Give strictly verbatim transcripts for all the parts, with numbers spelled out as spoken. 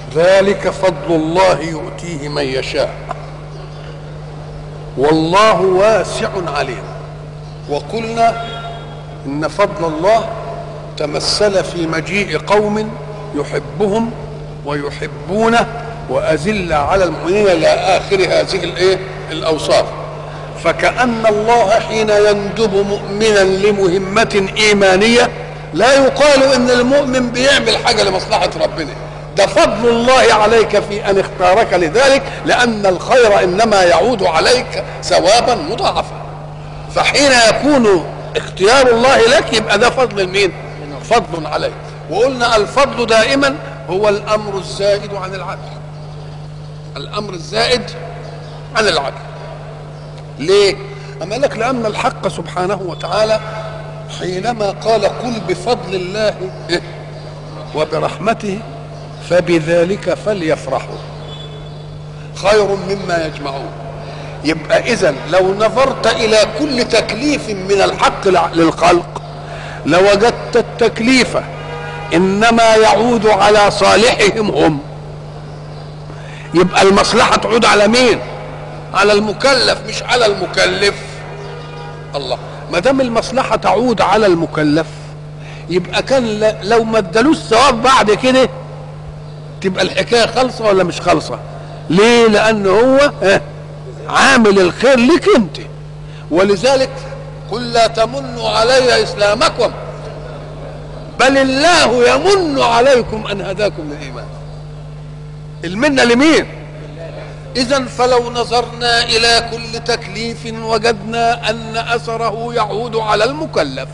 ذلك فضل الله يؤتيه من يشاء والله واسع عليم. وقلنا إن فضل الله تمثل في مجيء قوم يحبهم ويحبونه وأذل على المؤمنين إلى آخر هذه الإيه الأوصاف. فكأن الله حين يندب مؤمنا لمهمة إيمانية لا يقال إن المؤمن بيعمل حاجة لمصلحة ربنا، ده فضل الله عليك في أن اختارك لذلك، لأن الخير إنما يعود عليك ثوابا مضاعفا. فحين يكون اختيار الله لك يبقى ده فضل مين؟ فضل عليك. وقلنا الفضل دائما هو الأمر الزائد عن العدل، الأمر الزائد عن العدل. ليه؟ أما لك لأن الحق سبحانه وتعالى حينما قال قل بفضل الله وبرحمته فبذلك فليفرحوا خير مما يجمعون. يبقى إذن لو نظرت إلى كل تكليف من الحق للخلق لوجدت التكليف إنما يعود على صالحهم هم. يبقى المصلحة تعود على مين؟ على المكلف مش على المكلف. الله، ما دام المصلحة تعود على المكلف يبقى كان لو ما ادالوش ثواب بعد كده تبقى الحكاية خالصة ولا مش خالصة؟ ليه؟ لأن هو عامل الخير لك انت. ولذلك قل لا تمنوا علي إسلامكم بل الله يمن عليكم أن هداكم للإيمان. المنة لمين؟ إذن فلو نظرنا إلى كل تكليف وجدنا أن أثره يعود على المكلف.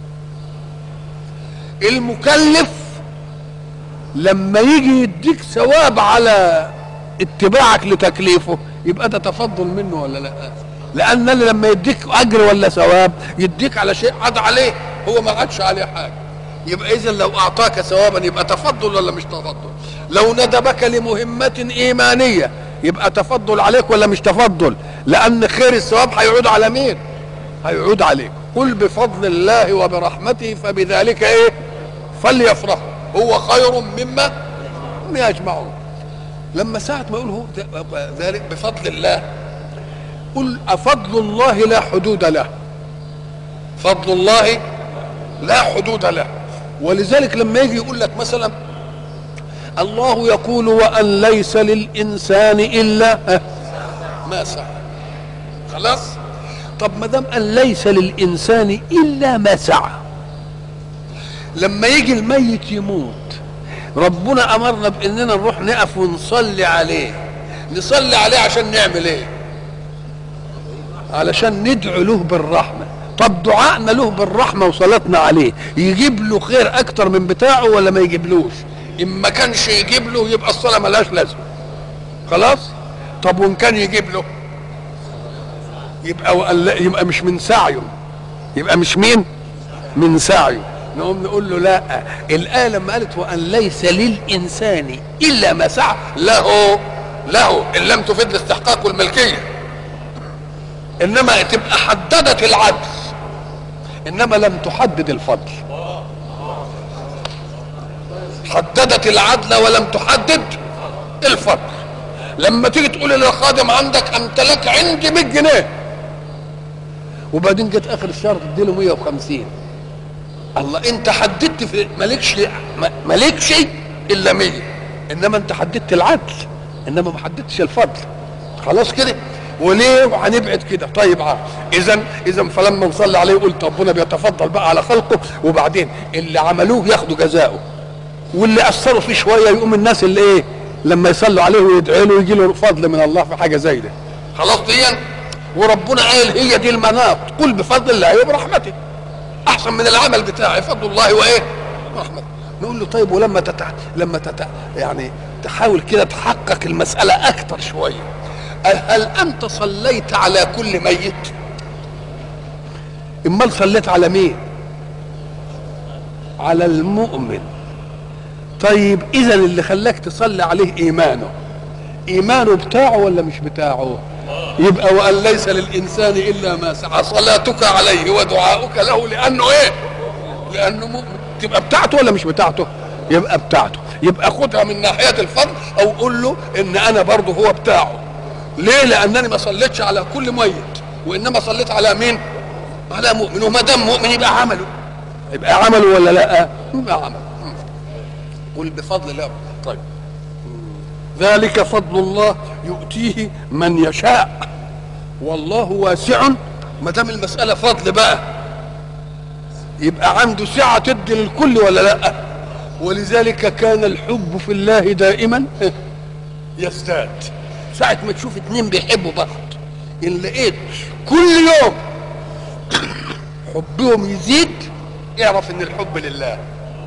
المكلف لما يجي يديك ثواب على اتباعك لتكليفه يبقى ده تفضل منه ولا لا؟ لأن اللي لما يديك أجر ولا ثواب يديك على شيء عاد عليه هو ما عادش عليه حاجة. يبقى إذن لو أعطاك ثوابا يبقى تفضل ولا مش تفضل؟ لو ندبك لمهمة إيمانية يبقى تفضل عليك ولا مش تفضل؟ لأن خير الثواب هيعود على مين؟ هيعود عليك. قل بفضل الله وبرحمته فبذلك إيه؟ فليفرحوا هو خير مما يجمعون. لما ساعة ما يقول هو ذلك بفضل الله قل أفضل الله لا حدود له. فضل الله لا حدود له. ولذلك لما يجي يقول لك مثلا الله يقول وأن ليس للإنسان إلا ما سعى. خلاص؟ طب ما دام أن ليس للإنسان إلا ما سعى، لما يجي الميت يموت ربنا أمرنا بأننا نروح نقف ونصلي عليه. نصلي عليه عشان نعمل إيه؟ علشان ندعو له بالرحمة. طب دعائنا له بالرحمة وصلاتنا عليه يجيب له خير أكتر من بتاعه ولا ما يجيبلوش؟ إن ما كانش يجيب له يبقى الصلاة ملهاش لازمة. خلاص؟ طب وإن كان يجيب له يبقى يبقى مش من سعيه، يبقى مش مين؟ من سعيه. نقوم نقول له لا، الآية لما قالت وأن ليس للإنسان إلا ما سعى له له إن لم تفيد الاستحقاق والملكية، إنما تبقى حددت العدل إنما لم تحدد الفضل. حددت العدل ولم تحدد الفضل. لما تيجي تقول للخادم عندك أنت لك عندي مية جنيه وبعدين جت آخر الشهر تديله مية وخمسين، الله انت حددت في مالكش مالكش الا مية، انما انت حددت العدل انما ما حددتش الفضل. خلاص كده؟ وليه وهنبعد كده؟ طيب عارف. اذا اذا فلما نصلي عليه قلت ربنا بيتفضل بقى على خلقه، وبعدين اللي عملوه ياخدوا جزاؤه واللي اثروا فيه شويه يقوم الناس اللي ايه لما يصلوا عليه ويدعوا له يجي له فضل من الله في حاجه زي ده. خلاص دي وربنا قال هي دي المناط قل بفضل الله وبرحمته احسن من العمل بتاعي فضل الله وايه رحمته. نقول له طيب ولما تتع... لما تتع... يعني تحاول كده تحقق المساله اكتر شويه، هل انت صليت على كل ميت؟ امال صليت على مين؟ على المؤمن. طيب اذا اللي خلاك تصلي عليه ايمانه، ايمانه بتاعه ولا مش بتاعه؟ يبقى وأن ليس للإنسان إلا ما سعى صلاتك عليه ودعاؤك له لأنه إيه؟ لأنه مؤمن. تبقى بتاعته ولا مش بتاعته؟ يبقى بتاعته. يبقى خدها من ناحيه الفضل او قول له ان انا برضه هو بتاعه. ليه؟ لانني ما صليتش على كل ميت، وانما صليت على مين؟ على مؤمن، وما دام مؤمن يبقى عمله، يبقى عمله ولا لا؟ يبقى عمله. قل بفضل الله. طيب ذلك فضل الله يؤتيه من يشاء والله واسع. ما دام المساله فضل بقى يبقى عنده سعه تدي للكل ولا لا؟ ولذلك كان الحب في الله دائما يزداد. ساعه ما تشوف اتنين بيحبوا بعض ان لقيت كل يوم حبهم يزيد اعرف ان الحب لله.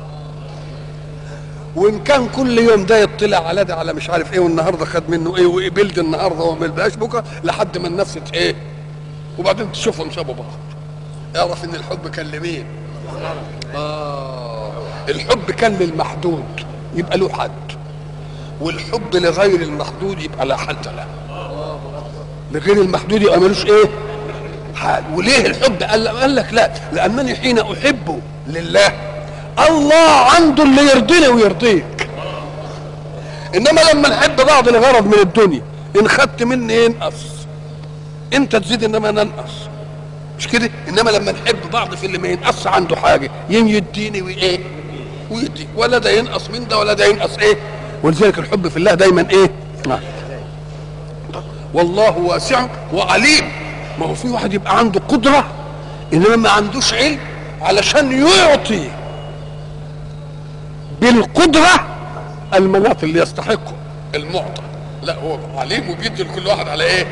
وان كان كل يوم ده يطلع على ده على مش عارف ايه والنهارده خد منه ايه وقبلت النهارده وما يبقاش بكره لحد ما النفس ايه وبعدين تشوفهم سابوا بعض اعرف ان الحب كان لمين؟ اه الحب كان للمحدود يبقى له حد، والحب لغير المحدود يبقى لا حد له. لغير المحدود يبقى ملوش ايه؟ حال. وليه الحب؟ قال, قال لك لا، لانني حين احبه لله الله عنده اللي يرضيني ويرضيك. انما لما نحب بعض لغرض من الدنيا ان خدت مني ينقص انت تزيد انما ننقص، مش كده؟ انما لما نحب بعض في اللي ما ينقص عنده حاجه يم يديني وايه ويديك، ولا ده ينقص من ده ولا ده ينقص ايه. ولذلك الحب في الله دايما ايه؟ نعم. والله واسع وعليم. ما هو في واحد يبقى عنده قدره انما ما عندوش علم علشان يعطي بالقدره المناط اللي يستحقه المعطى. لا هو عليم وبيدي لكل واحد على ايه؟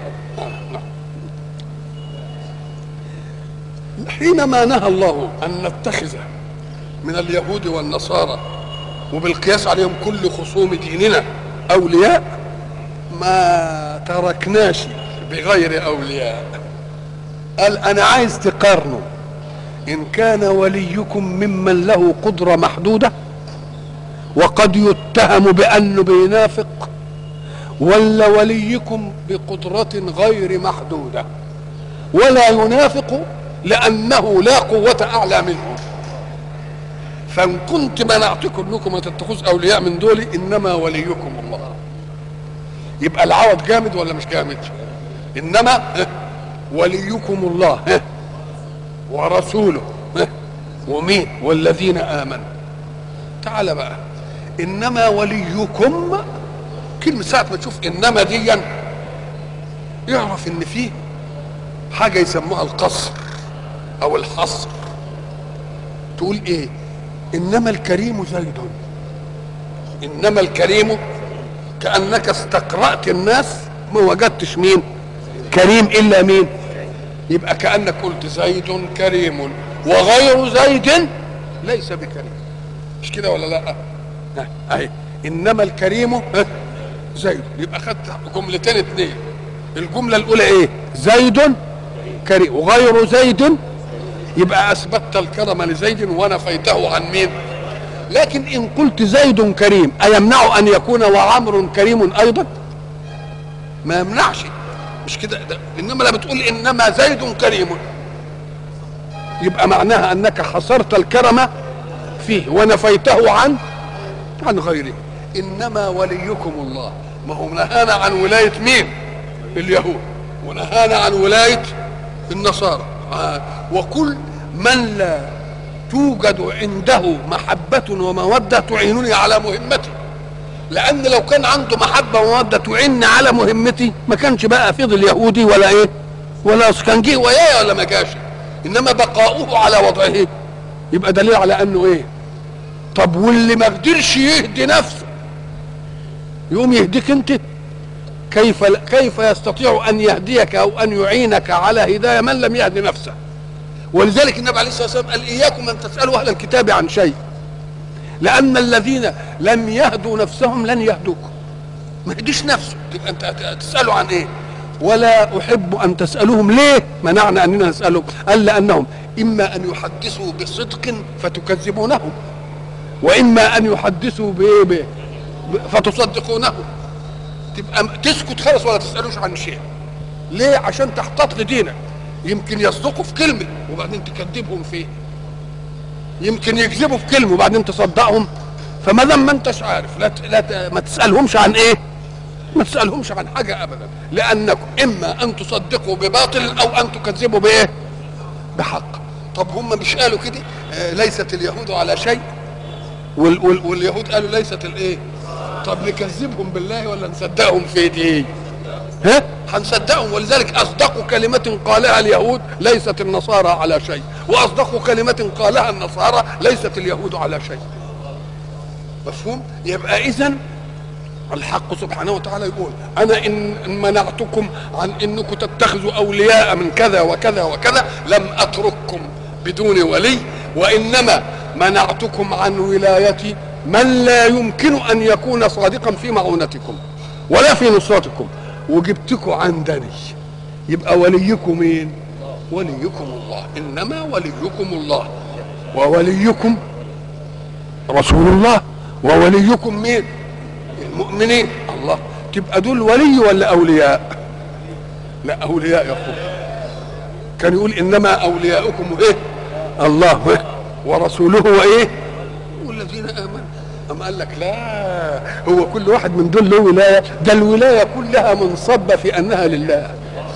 حينما نهى الله ان نتخذ من اليهود والنصارى وبالقياس عليهم كل خصوم ديننا اولياء ما تركناش بغير اولياء. قال انا عايز تقارنوا ان كان وليكم ممن له قدرة محدودة وقد يتهم بانه بينافق، ولا وليكم بقدرة غير محدودة ولا ينافق لانه لا قوة اعلى منه. فان كنت منعتكم انكم ما تتخذوا اولياء من دول انما وليكم الله. يبقى العوض جامد ولا مش جامد؟ انما وليكم الله ورسوله ومين؟ والذين امنوا. تعال بقى انما وليكم كلمة ساعة ما تشوف انما ديا يعرف ان فيه حاجة يسموها القصر او الحصر. تقول ايه؟ انما الكريم زيد. انما الكريم كأنك استقرأت الناس ما وجدتش مين كريم الا مين. يبقى كأنك قلت زيد كريم وغير زيد ليس بكريم، مش كده ولا لا؟ اهي انما الكريم زيد. يبقى خدت جملتين اتنين. الجملة الاولى ايه؟ زيد كريم وغير زيد، يبقى اثبتت الكرم لزيد ونفيته عن مين؟ لكن ان قلت زيد كريم ايمنع ان يكون وعمر كريم ايضا؟ ما يمنعش، مش كده؟ انما لا بتقول انما زيد كريم يبقى معناها انك حصرت الكرم فيه ونفيته عن عن غيره. انما وليكم الله. ما هو نهانا عن ولاية مين؟ اليهود، ونهانا عن ولاية النصارى. آه. وكل من لا توجد عنده محبة ومودة تعينني على مهمتي، لأن لو كان عنده محبة ومودة تعينني على مهمتي ما كانش بقى فضل يهودي ولا إيه ولا كان جه ويايا ولا ما جاش. إنما بقاؤه على وضعه يبقى دليل على أنه إيه. طب واللي ما قدرش يهدي نفسه يقوم يهديك أنت؟ كيف كيف يستطيع أن يهديك أو أن يعينك على هداية من لم يهدي نفسه؟ ولذلك النبي عليه الصلاة والسلام قال إياكم أن تسألوا أهل الكتاب عن شيء، لأن الذين لم يهدوا نفسهم لن يهدوكم. ما يهديش نفسه تبقى أنت تسألوا عن إيه؟ ولا أحب أن تسألوهم. ليه منعنا أننا نسألهم؟ قال لأنهم إما أن يحدثوا بصدق فتكذبونهم، وإما أن يحدثوا بإيه فتصدقونه. تبقى تسكت خالص ولا تسألوش عن شيء. ليه؟ عشان تحتاط لدينك. يمكن يصدقوا في كلمة وبعدين تكذبهم فيه، يمكن يكذبوا في كلمة وبعدين تصدقهم فما دام ما انتش عارف لا, لا ما تسالهمش عن ايه؟ ما تسالهمش عن حاجه ابدا، لانكم اما ان تصدقوا بباطل او ان تكذبوا بايه؟ بحق. طب هم مش قالوا كده آه ليست اليهود على شيء، وال وال واليهود قالوا ليست الايه؟ طب نكذبهم بالله ولا نصدقهم في دي؟ ها؟ هنصدقهم. ولذلك اصدقوا كلمه قالها اليهود ليست النصارى على شيء، واصدقوا كلمه قالها النصارى ليست اليهود على شيء. مفهوم؟ يبقى اذن الحق سبحانه وتعالى يقول انا ان منعتكم عن انكم تتخذوا اولياء من كذا وكذا وكذا لم اترككم بدون ولي، وانما منعتكم عن ولاية من لا يمكن ان يكون صادقا في معونتكم ولا في نصرتكم، وجبتكم عندني. يبقى وليكم مين؟ وليكم الله. انما وليكم الله، ووليكم رسول الله، ووليكم مين؟ المؤمنين. الله. تبقى دول ولي ولا اولياء؟ لا اولياء. يقول كان يقول انما اولياؤكم ايه؟ الله ورسوله وايه؟ والذين امنوا. أم قال لك لا، هو كل واحد من دول له ولايه، ده الولايه كلها منصبه في انها لله.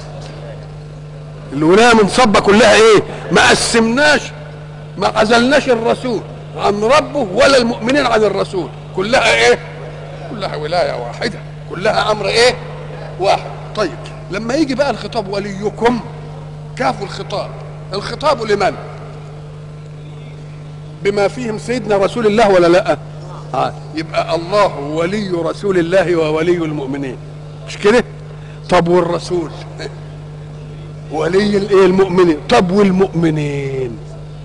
الولايه منصبه كلها ايه؟ ما قسمناش، ما عزلناش الرسول عن ربه ولا المؤمنين عن الرسول، كلها ايه؟ كلها ولايه واحده، كلها امر ايه؟ واحد. طيب لما يجي بقى الخطاب وليكم، كاف الخطاب، الخطاب لمن؟ بما فيهم سيدنا رسول الله ولا لا؟ آه. يبقى الله ولي رسول الله وولي المؤمنين، مش كده؟ طب والرسول ولي الايه؟ المؤمنين. طب والمؤمنين؟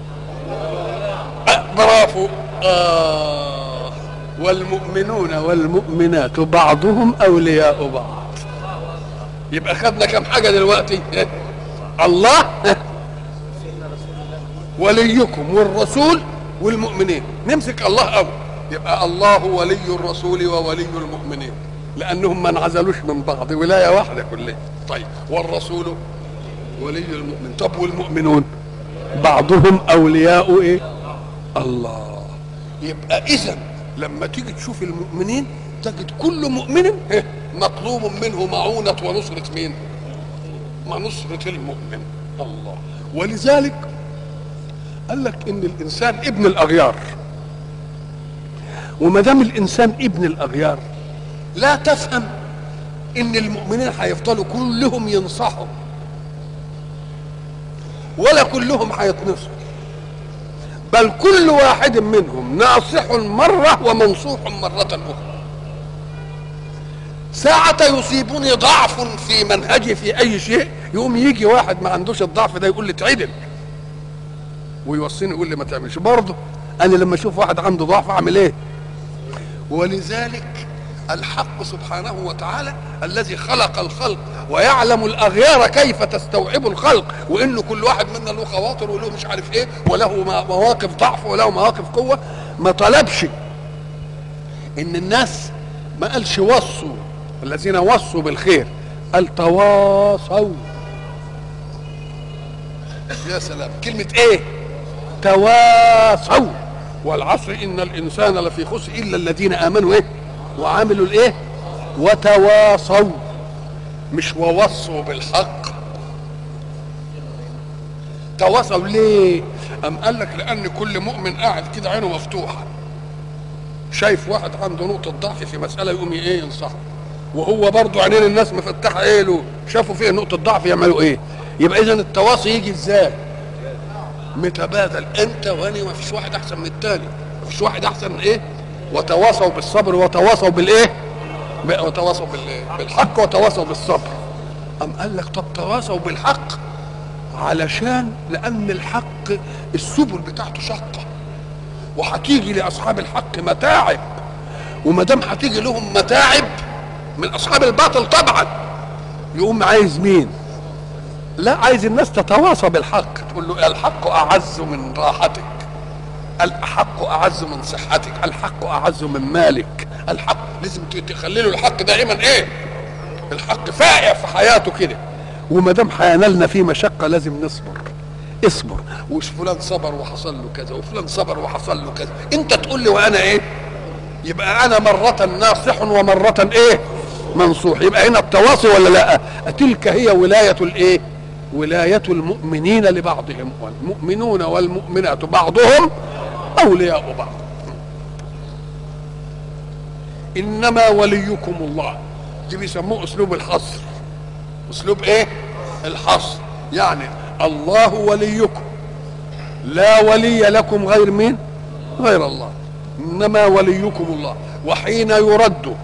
آه برافو. آه والمؤمنون والمؤمنات بعضهم اولياء بعض. يبقى خدنا كم حاجه دلوقتي؟ الله وليكم والرسول والمؤمنين. نمسك الله اول، يبقى الله ولي الرسول وولي المؤمنين، لانهم ما انعزلوش من بعض، ولايه واحده كلها. طيب والرسول ولي المؤمن. طب والمؤمنون؟ بعضهم اولياء ايه؟ الله. يبقى اذا لما تيجي تشوف المؤمنين تجد كل مؤمن مطلوب منه معونة ونصرة مين؟ ما نصرة المؤمن. الله. ولذلك قال لك ان الانسان ابن الاغيار، وما دام الانسان ابن الاغيار لا تفهم ان المؤمنين هيفضلوا كلهم ينصحوا ولا كلهم هيتنصحوا، بل كل واحد منهم ناصح مرة ومنصوح مرة أخرى. ساعة يصيبني ضعف في منهجي في أي شيء يقوم يجي واحد ما عندوش الضعف ده يقول لي تعدل، ويوصيني يقول لي ما تعملش. برضه أنا لما أشوف واحد عنده ضعف أعمل إيه؟ ولذلك الحق سبحانه وتعالى الذي خلق الخلق ويعلم الاغيار كيف تستوعب الخلق، وانه كل واحد منا له خواطر وله مش عارف ايه وله مواقف ضعف وله مواقف قوه، ما طلبش ان الناس، ما قالش وصوا الذين وصوا بالخير، قال تواصوا. يا سلام، كلمه ايه؟ تواصوا. والعصر ان الانسان لفي خسر الا الذين امنوا ايه وعملوا الايه وتواصوا، مش ووصوا بالحق. تواصوا ليه؟ ام قال لك لان كل مؤمن قاعد كده عينه مفتوحه شايف واحد عنده نقطه ضعف في مساله يقوم ايه ينصحه، وهو برضه عينين الناس مفتحه ايه له، شافوا فيه نقطه ضعف يعملوا ايه. يبقى اذا التواصي يجي ازاي؟ متبادل، انت وانا، ما فيش واحد احسن من الثاني، ما فيش واحد احسن من ايه. وتواصوا بالصبر وتواصوا بالايه؟ وتواصوا بالحق وتواصوا بالصبر. ام قال لك طب تواصوا بالحق علشان لان الحق السبل بتاعته شقه، وهتيجي لاصحاب الحق متاعب، وما دام هتيجي لهم متاعب من اصحاب الباطل طبعا يقوم عايز مين؟ لا، عايز الناس تتواصى بالحق، تقول له الحق اعز من راحتك، الحق اعز من صحتك، الحق اعز من مالك، الحق لازم تخلي له الحق دائما ايه؟ الحق فائع في حياته كده. وما دام هينالنا فيه مشقه لازم نصبر. اصبر، وفلان صبر وحصل له كذا، وفلان صبر وحصل له كذا، انت تقول لي وانا ايه؟ يبقى انا مرة ناصح ومرة ايه منصوح. يبقى هنا التواصي ولا لا؟ تلك هي ولاية الايه؟ ولاية المؤمنين لبعضهم، والمؤمنون والمؤمنات بعضهم اولياء بعض. انما وليكم الله، دي بيسموه اسلوب الحصر. اسلوب ايه؟ الحصر. يعني الله وليكم، لا ولي لكم غير مين؟ غير الله. انما وليكم الله. وحين يرد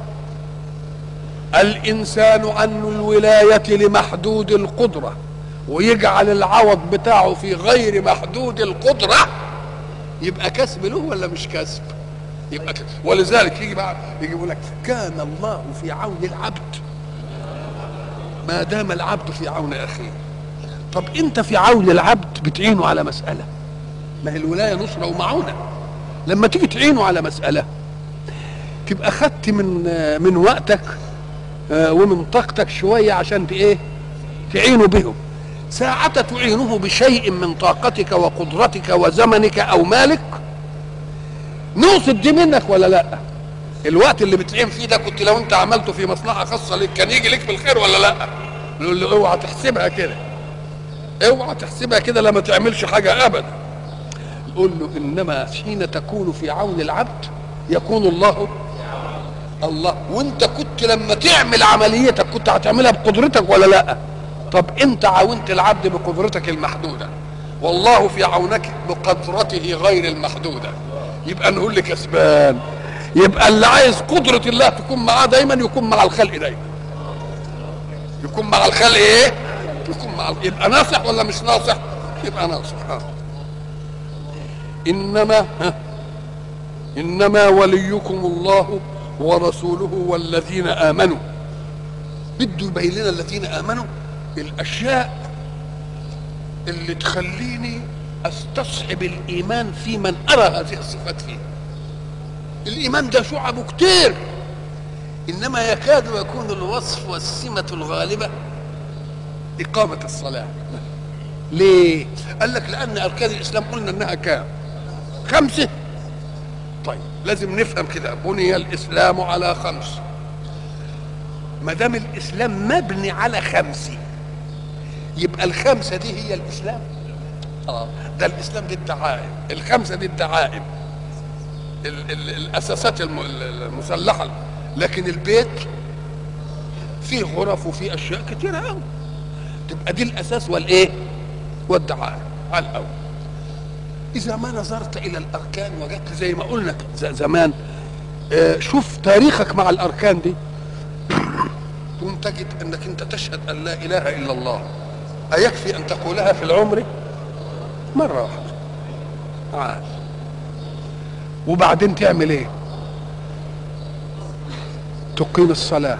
الانسان عن الولاية لمحدود القدرة ويجعل العوض بتاعه في غير محدود القدرة، يبقى كسب له ولا مش كسب؟ يبقى كسب. ولذلك يجي بقى يجي يقول لك كان الله في عون العبد ما دام العبد في عون اخيه. طب انت في عون العبد بتعينه على مسألة، ما هي الولاية نصرة ومعونة. لما تيجي تعينه على مسألة تبقى خدت من من وقتك ومن طاقتك شوية عشان ايه؟ تعينه بهم. ساعة تعينه بشيء من طاقتك وقدرتك وزمنك او مالك، نقصد دي منك ولا لا؟ الوقت اللي بتعين فيه ده كنت لو انت عملته في مصلحة خاصة لك كان يجي لك بالخير ولا لا؟ نقول له اوعى تحسبها كده، اوعى تحسبها كده، لما تعملش حاجة ابدا. يقول له انما حين تكون في عون العبد يكون الله الله. وانت كنت لما تعمل عمليتك كنت هتعملها بقدرتك ولا لا؟ طب انت عاونت العبد بقدرتك المحدودة، والله في عونك بقدرته غير المحدودة، يبقى نقول لك كسبان. يبقى اللي عايز قدرة الله تكون معاه دايما يكون مع الخلق دايما، يكون مع الخلق ايه؟ يكون مع، يبقى ناصح ولا مش ناصح؟ يبقى ناصح. ها. انما ها انما وليكم الله ورسوله والذين امنوا. بده يبين لنا الذين امنوا الاشياء اللي تخليني استصحب الايمان في من ارى هذه الصفات فيه. الايمان ده شعبه كتير، انما يكاد يكون الوصف والسمة الغالبة اقامة الصلاة. ليه؟ قال لك لان اركان الاسلام قلنا انها كام؟ خمسة. طيب لازم نفهم كده، بني الاسلام على خمس. ما دام الاسلام مبني على خمسة يبقى الخمسة دي هي الاسلام. اه ده الاسلام دي الدعائم، الخمسة دي الدعائم، ال ال الاساسات المسلحة. لكن البيت فيه غرف وفيه اشياء كتيرة قوي، تبقى دي الاساس والايه؟ والدعائم على الاول. اذا ما نظرت الى الاركان وجدت زي ما قلنا زمان، آه شوف تاريخك مع الاركان دي تقوم تجد انك انت تشهد ان لا اله الا الله، ايكفي ان تقولها في العمر مره واحده عاد. وبعدين تعمل ايه؟ تقيم الصلاه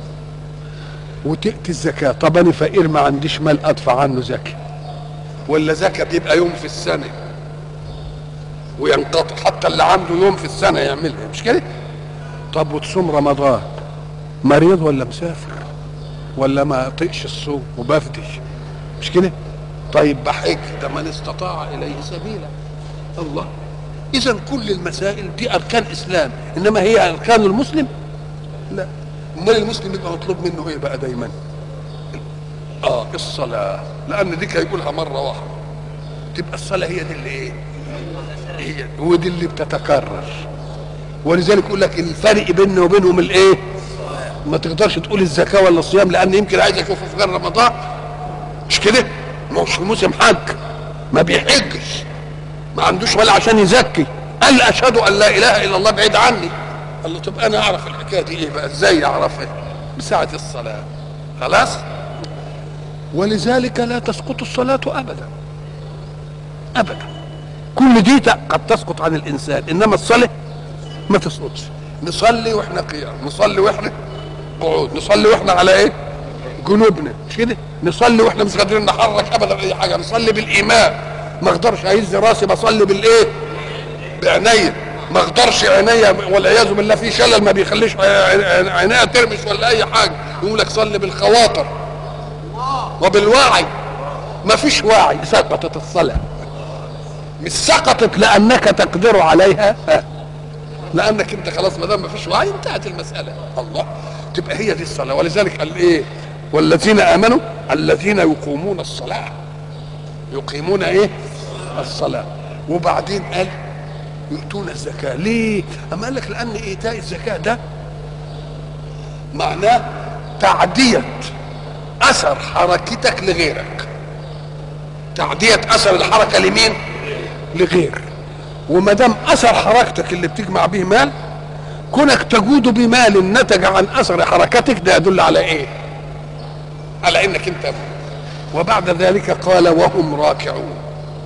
وتاتي الزكاه. طب انا فقير ما عنديش مال ادفع عنه زكاه، ولا زكاه بيبقى يوم في السنه وينقطع، حتى اللي عنده يوم في السنه يعملها، مش كده؟ طب وتصوم رمضان، مريض ولا مسافر ولا ما طيقش الصوم وبفدش، مش كده؟ طيب بحج، ده من استطاع اليه سبيلا. الله. اذا كل المسائل دي اركان اسلام، انما هي اركان المسلم؟ لا. امال المسلم يبقى مطلوب منه ايه بقى دايما؟ اه الصلاه، لان دي هيقولها مره واحده، تبقى الصلاه هي دي اللي ايه؟ هي ودي اللي بتتكرر. ولذلك يقول لك الفرق بيننا وبينهم الايه؟ ما تقدرش تقول الزكاه ولا الصيام، لان يمكن عايز اشوفه في غير رمضان، مش كده؟ مش في موسم حج، ما بيحجش، ما عندوش ولا عشان يزكي، قال اشهد ان لا اله الا الله بعيد عني. قال له طب انا اعرف الحكايه دي ايه بقى؟ ازاي اعرفها؟ بساعه الصلاه. خلاص؟ ولذلك لا تسقط الصلاه ابدا ابدا. كل دي قد تسقط عن الانسان، انما الصلاه ما تسقطش. نصلي واحنا قيام، نصلي واحنا قعود، نصلي واحنا على ايه؟ جنوبنا، مش كده؟ نصلي واحنا مش قادرين نحرك ابدا اي حاجه، نصلي بالايمان، ما اقدرش اهز راسي بصلي بالايه؟ بعينيا، ما اقدرش عينيا والعياذ بالله في شلل ما بيخليش عينيا ترمش ولا اي حاجه، يقول لك صلي بالخواطر وبالوعي. ما فيش وعي، سقطت الصلاه. مش سقطت لانك تقدر عليها، لانك انت خلاص ما دام ما فيش وعي انتهت المساله. الله، تبقى هي دي الصلاه. ولذلك قال ايه؟ والذين امنوا الذين يقومون الصلاه، يقيمون ايه؟ الصلاه. وبعدين قال يؤتون الزكاه. ليه؟ اما قال لك لان ايتاء الزكاه ده معناه تعديه اثر حركتك لغيرك، تعديه اثر الحركه لمين؟ لغير. وما دام اثر حركتك اللي بتجمع به مال، كونك تجود بمال نتج عن اثر حركتك، ده يدل على ايه؟ على انك انت. وبعد ذلك قال وهم راكعون،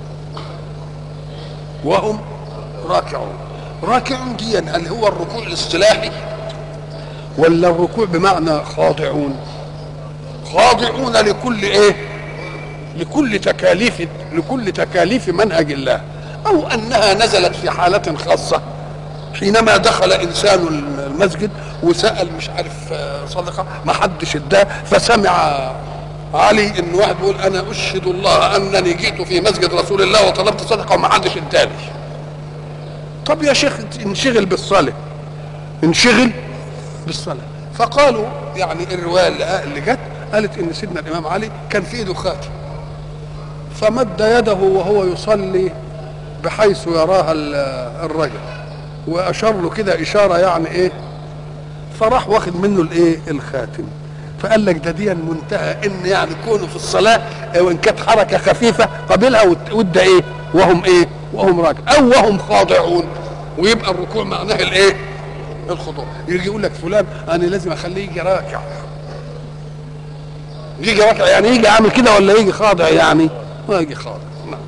وهم راكعون. راكعون دي هل هو الركوع الاصطلاحي ولا الركوع بمعنى خاضعون؟ خاضعون لكل ايه؟ لكل تكاليف لكل تكاليف منهج الله، او انها نزلت في حالة خاصة حينما دخل انسان المسجد وسأل مش عارف صدقة ما حدش اداه، فسمع علي ان واحد بيقول انا اشهد الله انني جئت في مسجد رسول الله وطلبت صدقة وما حدش اداني. طب يا شيخ انشغل بالصلاة، انشغل بالصلاة. فقالوا يعني الرواية اللي جت قالت ان سيدنا الامام علي كان في ايده خاتم، فمد يده وهو يصلي بحيث يراها الرجل، واشار له كده اشاره يعني ايه، فراح واخد منه الايه؟ الخاتم. فقال لك ده دي منتهى ان يعني كونه في الصلاه وان كانت حركه خفيفه قبلها وده ايه؟ وهم ايه؟ وهم راكع او وهم خاضعون. ويبقى الركوع معناه الايه؟ الخضوع. يجي يقول لك فلان انا لازم اخليه يجي راكع، يجي راكع يعني يجي عامل كده ولا يجي خاضع؟ يعني ما يجي خاضع. نعم.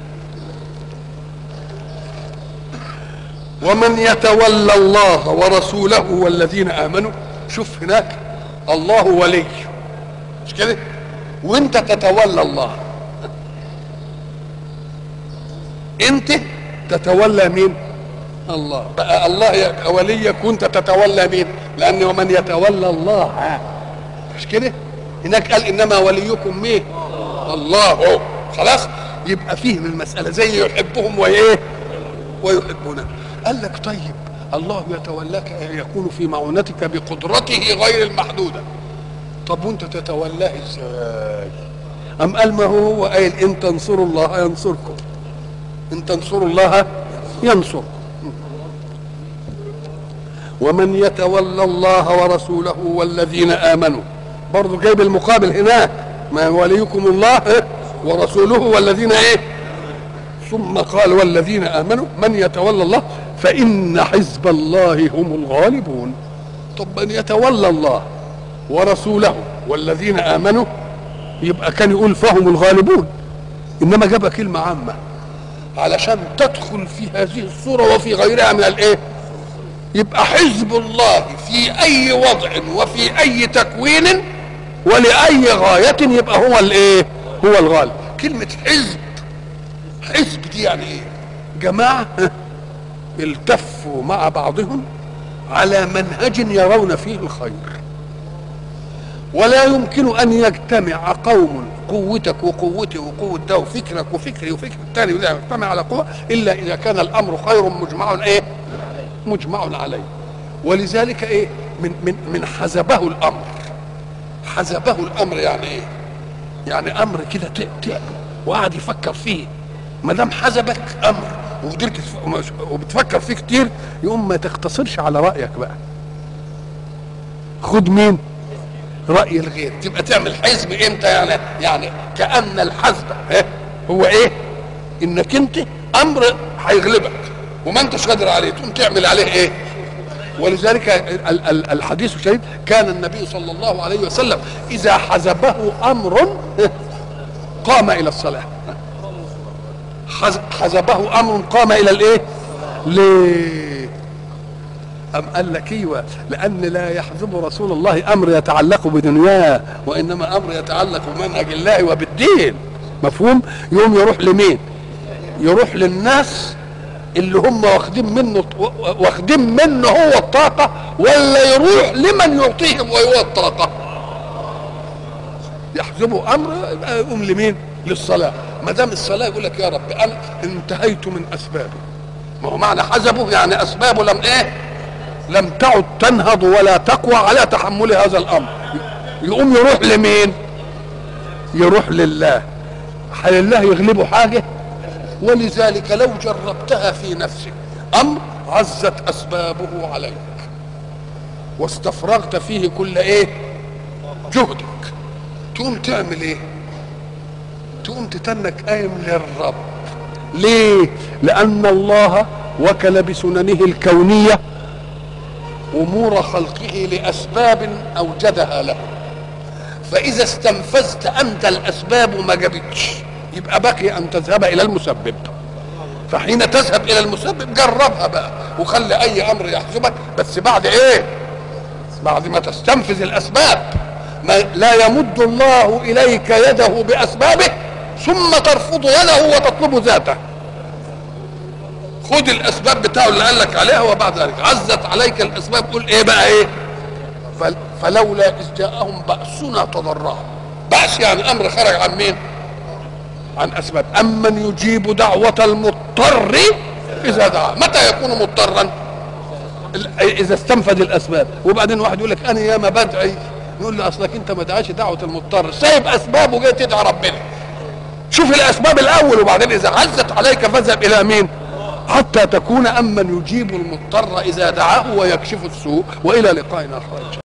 ومن يتولى الله ورسوله والذين امنوا، شوف هناك الله ولي مش كده، وانت تتولى الله. انت تتولى مين؟ الله. بقى الله وليك وانت تتولى مين؟ لان ومن يتولى الله مش كده، هناك قال انما وليكم مين؟ الله. خلاص يبقى فيه من المساله زي يحبهم وايه؟ ويحبونه. قال لك طيب الله يتولاك يكون في معونتك بقدرته غير المحدوده، طب وانت تتولاه ازاي؟ ام قال ما هو هو قايل ان تنصروا الله ينصركم، ان تنصروا الله ينصركم. ومن يتولى الله ورسوله والذين امنوا، برضه جايب المقابل هناك، ما وليكم الله ورسوله والذين ايه؟ ثم قال والذين امنوا من يتولى الله فان حزب الله هم الغالبون. طب من يتولى الله ورسوله والذين امنوا يبقى كان يقول فهم الغالبون، انما جاب كلمه عامه علشان تدخل في هذه الصوره وفي غيرها من الايه؟ يبقى حزب الله في اي وضع وفي اي تكوين ولاي غايه يبقى هو الايه؟ هو الغالب. كلمه حزب، حزب دي يعني ايه؟ جماعه التفوا مع بعضهم على منهج يرون فيه الخير، ولا يمكن ان يجتمع قوم قوتك وقوتي وقوه ده وفكرك وفكري وفكر الثاني ولا يجتمع على قوه الا اذا كان الامر خير مجمع ايه؟ مجمع عليه. ولذلك ايه؟ من من من حزبه الامر. حزبه الامر يعني ايه؟ يعني امر كده تأتي وقعد يفكر فيه، ما دام حزبك امر وقدرت وبتفكر فيه كتير يقوم ما تقتصرش على رايك بقى، خد مين؟ راي الغير. تبقى تعمل حزب امتى؟ يعني يعني كأن الحزب هو ايه؟ انك انت امر هيغلبك وما انتش قادر عليه تقوم تعمل عليه ايه؟ ولذلك الحديث الشريف كان النبي صلى الله عليه وسلم اذا حزبه امر قام الى الصلاه. حزبه امر قام الى الايه؟ ليه؟ ام قال لك ايوه لان لا يحزب رسول الله امر يتعلق بدنياه وانما امر يتعلق بمنهج الله وبالدين. مفهوم؟ يوم يروح لمين؟ يروح للناس اللي هم واخدين منه واخدين منه هو الطاقه، ولا يروح لمن يعطيهم وهو الطاقه؟ يحزبوا امر يبقى يقوم لمين؟ للصلاه. ما دام الصلاه يقول لك يا رب انا انتهيت من اسبابي ما هو معنى حزبه يعني اسبابه لم ايه لم تعد تنهض ولا تقوى على تحمل هذا الامر. يقوم يروح لمين؟ يروح لله. لله يغلبه حاجه؟ ولذلك لو جربتها في نفسك امر عزت اسبابه عليك واستفرغت فيه كل ايه جهدك، تقوم تعمل ايه؟ تقوم تتنك قايم للرب. ليه؟ لان الله وكل بسننه الكونيه امور خلقه لاسباب اوجدها له، فاذا استنفذت انت الاسباب وما جابتش يبقى بقي ان تذهب الى المسبب. فحين تذهب الى المسبب جربها بقى وخلي اي امر يحجبك، بس بعد ايه؟ بعد ما تستنفذ الاسباب. ما لا يمد الله اليك يده باسبابه ثم ترفض يده وتطلب ذاته. خد الاسباب بتاعه اللي قال لك عليها، وبعد ذلك عزت عليك الاسباب قول ايه بقى ايه؟ فلولا اذ جاءهم باسنا تضرعوا. بأس يعني امر خرج عن مين؟ عن اسباب. امن يجيب دعوة المضطر اذا دعا. متى يكون مضطرا؟ اذا استنفذ الاسباب. وبعدين واحد يقول لك انا ياما بدعي، نقول له اصلك انت ما دعاش دعوة المضطر، سايب اسباب وجاي تدعي ربنا. شوف الاسباب الاول وبعدين اذا عزت عليك فاذهب الى مين؟ حتى تكون امن يجيب المضطر اذا دعاه ويكشف السوء. والى لقاء اخر.